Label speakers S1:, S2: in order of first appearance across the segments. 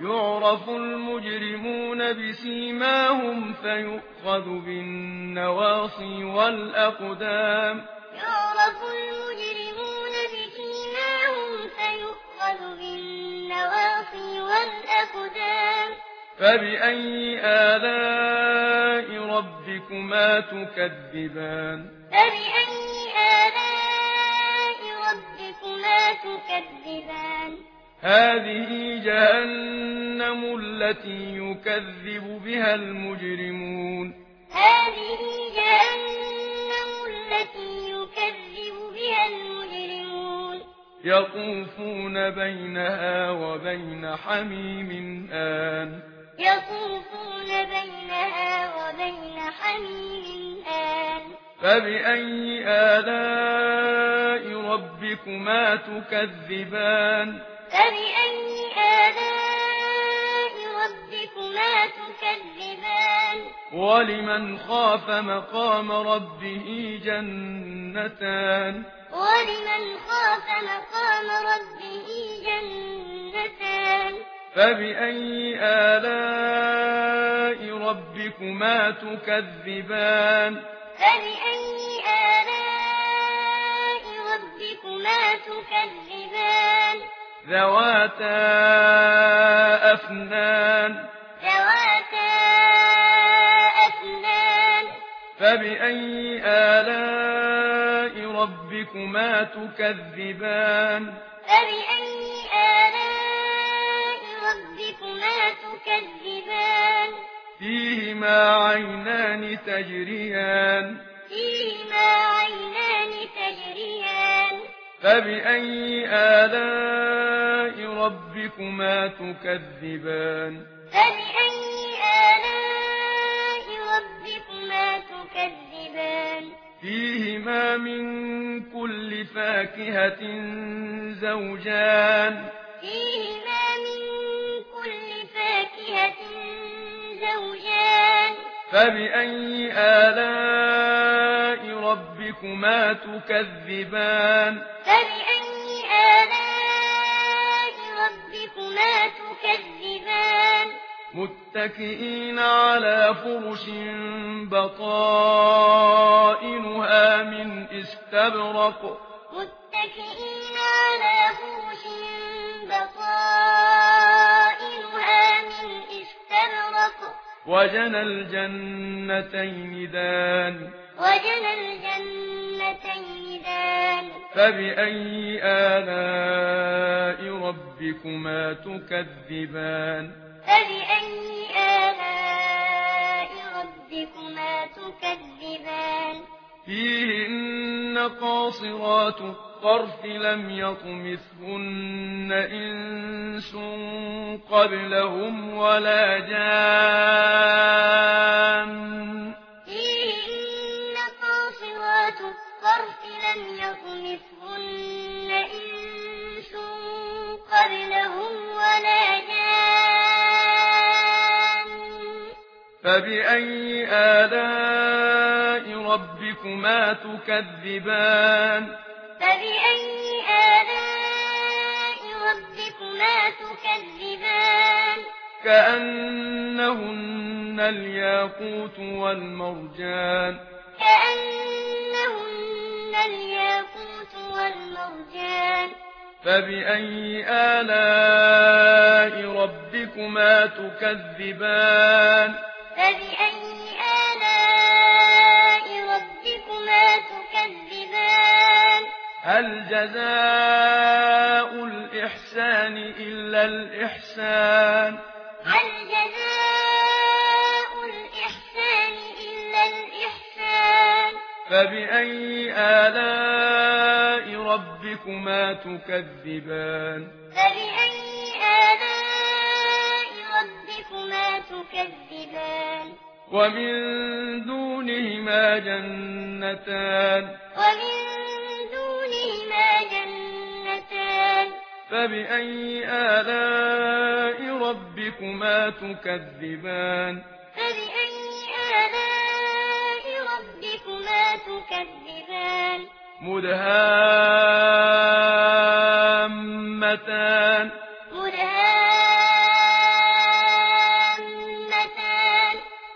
S1: يعرف المجرمون بسيماهم فيؤخذ بالنواصي والأقدام
S2: يعرف المجرمون بسيماهم فيؤخذ بالنواصي والأقدام
S1: فبأي آلاء ربكما تكذبان
S2: فبأي آلاء ربكما تكذبان
S1: هذه جهنم التي يكذب بها المجرمون
S2: هذه جهنم التي يكذب بها المجرمون
S1: يطوفون بينها وبين حميم آن
S2: يطوفون بينها وبين حميم آن
S1: فبأي آلاء ربكما تكذبان
S2: فبأي آلاء ربكما تكذبان
S1: ولمن خاف مقام ربه جنتان
S2: ولمن خاف مقام ربه جنتان
S1: فبأي آلاء ربكما تكذبان
S2: فبأي آلاء ربكما تكذبان
S1: ذواتا أفنان
S2: ذواتا أفنان
S1: فبأي آلاء ربكما تكذبان
S2: فبأي آلاء ربكما تكذبان
S1: فيهما عينان تجريان
S2: فيهما عينان تجريان
S1: فبأي آلاء ربكما تكذبان
S2: فبأي آلاء ربكما تكذبان
S1: فيهما من كل فاكهة زوجان
S2: فيهما من كل فاكهة زوجان
S1: فبأي آلاء ربكما تكذبان
S2: فبأي آلاء ربكما تكذبان
S1: متكئين على فرش بطائنها من استبرق
S2: متكئين على فرش بطائنها من استبرق
S1: وجنى الجنتين دان
S2: وجنى الجنتين دان
S1: فبأي آلاء ربكما تكذبان
S2: فبأي آلاء ربكما تكذبان
S1: فيهن قاصرات الطرف لم يطمثهن إنس قبلهم ولا جان
S2: فيهن قاصرات الطرف لم يطمثهن إنس قبلهم ولا جان
S1: فبأي آلاء ربكما تكذبان
S2: فبأي آلاء ربكما تكذبان
S1: كأنهن الياقوت والمرجان
S2: كأنهن الياقوت والمرجان
S1: فبأي آلاء ربكما تكذبان
S2: فبأي آلاء ربكما تكذبان
S1: هل جزاء الإحسان إلا الإحسان
S2: هل جزاء الإحسان إلا الإحسان
S1: فبأي آلاء ربكما تكذبان
S2: فبأي آلاء ربكما تكذبان
S1: ومن دونهما جنتان
S2: ومن دونهما جنتان
S1: فبأي آلاء ربكما تكذبان
S2: فبأي آلاء ربكما تكذبان
S1: مدهامتان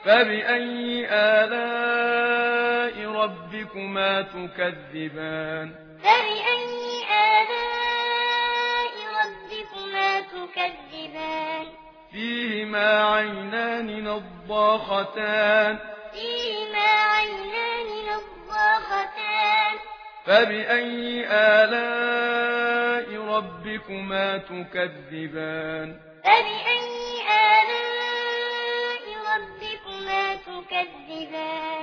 S1: فبأي آلاء ربكما تكذبان
S2: فبأي آلاء ربكما تكذبان
S1: فيهما عينان نضاختان
S2: فيهما عينان نضاختان
S1: فبأي آلاء ربكما تكذبان
S2: فبأي آلاء ربكما تكذبان